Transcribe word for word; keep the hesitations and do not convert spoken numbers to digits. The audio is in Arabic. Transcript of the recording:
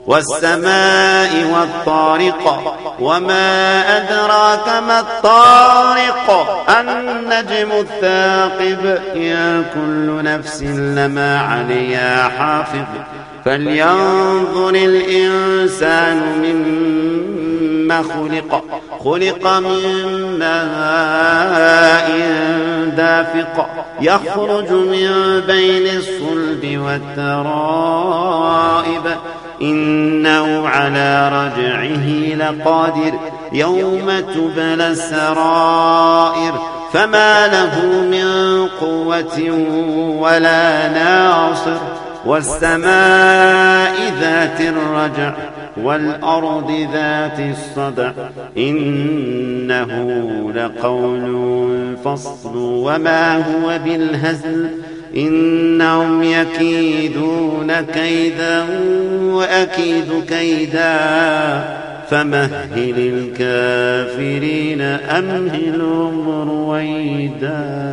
والسماء والطارق وما أدراك ما الطارق النجم الثاقب إن كل نفس لما عليها حافظ فلينظر الإنسان مما خلق خلق من ماء دافق يخرج من بين الصلب والترائب إنه على رجعه لقادر يوم تبلى السرائر فما له من قوة ولا ناصر والسماء ذات الرجع والأرض ذات الصدع إنه لقول فصل وما هو بالهزل إنهم يكيدون كيدا وأكيد كيدا فمهل الكافرين أمهلهم رويدا.